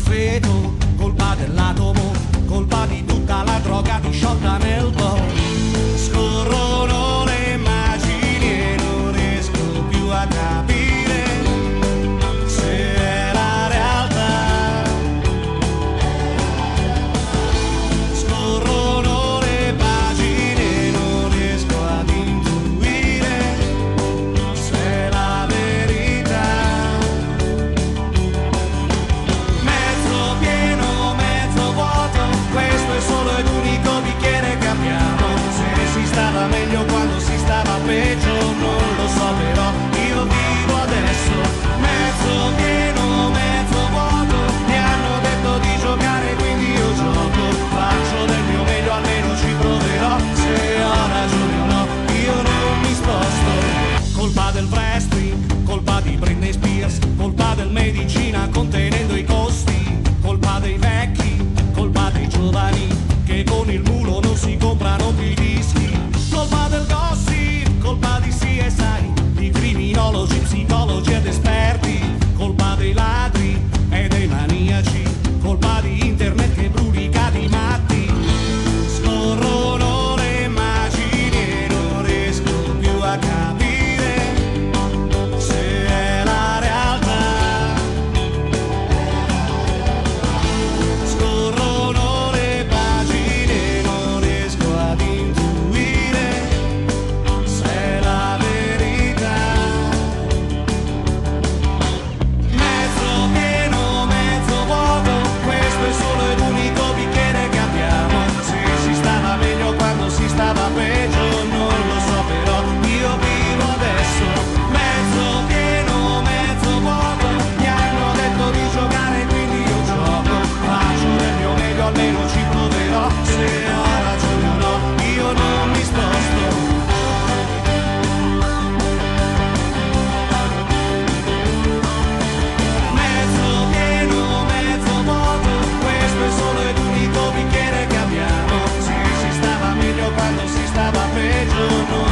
feto, colpa dell'atomo, colpa di tutta la droga disciolta nel po'. Scorrono le immagini e non riesco più a capire se è la realtà. Scorrono le pagine e non riesco ad intuire se è la verità. Mezzo pieno, mezzo vuoto, questo è solo ed unico bicchiere che abbiamo. Se si stava meglio quando si stava peggio, non lo so però, io vivo adesso. Mezzo pieno, mezzo vuoto, mi hanno detto di giocare quindi io gioco. Faccio del mio meglio, almeno ci proverò. Se ho ragione o no, io non mi sposto. Colpa del wrestling, colpa di Britney Spears, colpa del medicina contenendo i costi, colpa dei vecchi, colpa dei giovani che con il mulo non si comprano più i dischi, colpa del gossip, colpa di CSI, di criminologi, psicologi ed esperti, colpa dei ladri e dei maniaci, colpa di internet che brulica di matti. Scorrono le immagini e non riesco più a capire se è la realtà. Scorrono le pagine e non riesco ad intuire se è la verità. Mezzo pieno, mezzo vuoto, questo è solo ed unico bicchiere che abbiamo. Se si stava meglio quando si stava peggio, non lo so però, io vivo adesso. Mezzo pieno, mezzo vuoto, mi hanno detto di giocare quindi io gioco. Faccio del mio meglio, almeno ci proverò. Se ho ragione o no, io non mi sposto. Mezzo pieno, mezzo vuoto, questo è solo ed unico bicchiere che abbiamo. Se si stava meglio quando si stava peggio, non